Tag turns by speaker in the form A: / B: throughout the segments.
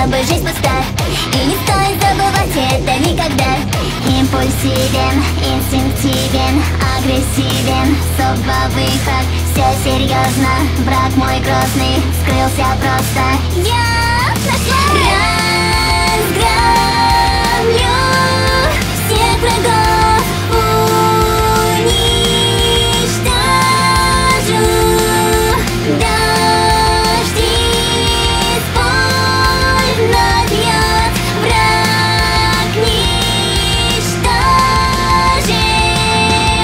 A: бы жизнь пуста. И не стоит забывать это никогда. Импульсивен, инстинктивен, агрессивен, стоп, два выход, все серьезно. Враг мой грозный скрылся просто. Я нашла! Разгромлю всех врагов, уничтожу. Дожди с поль вновь льет, враг ничтожен.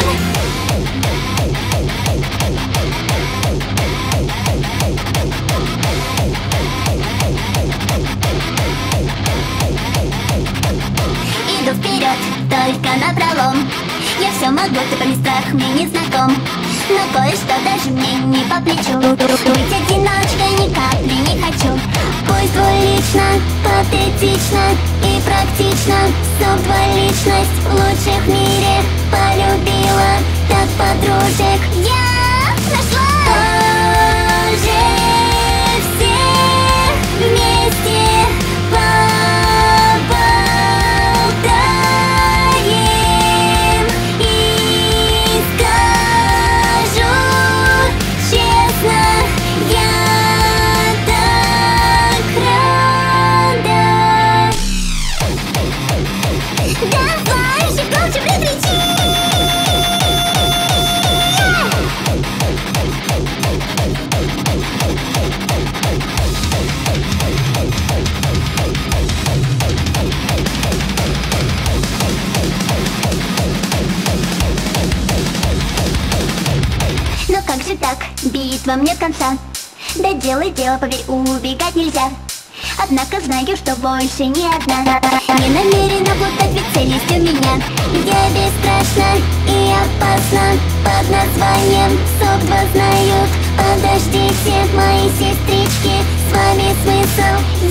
A: Иду вперед, только напролом. Я все могу, ты про страх мне не знаком. Но кое-что даже мне не по плечу. Быть одиночкой ни капли не хочу. Пусть двулично, патетично и практично. Стоп, двуличность лучших в мире полюбила. Так подружек я нашла. Тоже все вместе поболтаем. И скажу честно, я так рада. Давай же громче прикричи. Но как же так? Битва мне конца. Да делай дело, поверь, убегать нельзя. Однако знаю, что больше не одна. Не намерена плутать, ведь цель есть у меня. Я бесстрашна и опасна. Под названием СОП-2 знают. Подождите, мои сестрички, с вами смысл